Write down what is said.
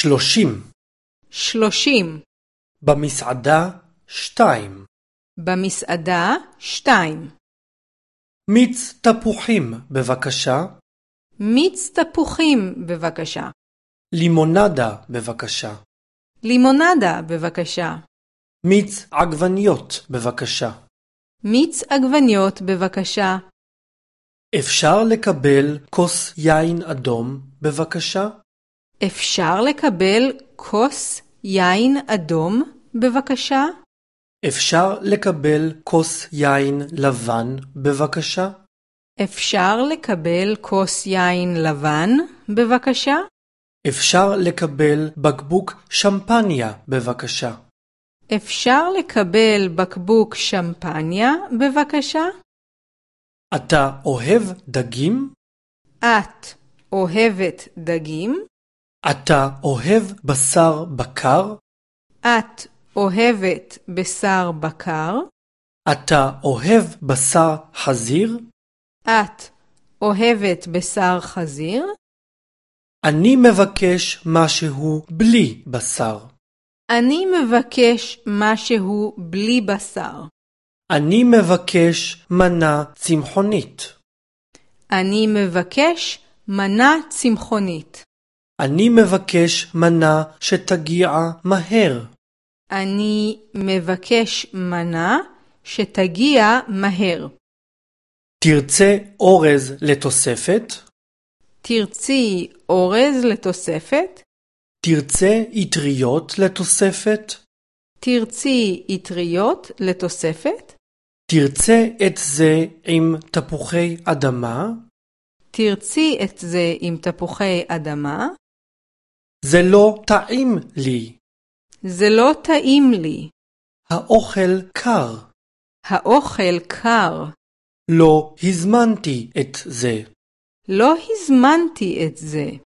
30. במסעדה 2. במסעדה 2. מיץ תפוחים בבקשה. מיץ תפוחים בבקשה. לימונדה בבקשה. לימונדה בבקשה. מיץ עגבניות בבקשה. מיץ עגבניות בבקשה. אפשר לקבל כוס יין אדום בבקשה? אפשר לקבל כוס יין אדום בבקשה? אפשר לקבל כוס יין לבן בבקשה? אפשר לקבל כוס יין לבן בבקשה? אפשר לקבל בקבוק שמפניה בבקשה? אפשר לקבל בקבוק שמפניה בבקשה? אתה אוהב דגים? את אוהבת דגים? אתה אוהב בשר בקר? את אוהבת בשר בקר? אתה אוהב בשר חזיר? את אוהבת בשר חזיר? אני מבקש משהו בלי בשר. אני מבקש משהו בלי בשר. אני מבקש מנה צמחונית. אני מבקש מנה צמחונית. אני מבקש מנה שתגיע מהר. אני מבקש מנה שתגיע מהר. תרצה אורז לתוספת? תרצי אורז לתוספת? תרצה אטריות לתוספת? תרצי אטריות לתוספת? תרצה את זה עם תפוחי אדמה? תרצי את זה עם תפוחי אדמה? זה לא טעים לי. זה לא טעים לי. האוכל קר. האוכל קר. לא הזמנתי את זה. לא הזמנתי את זה.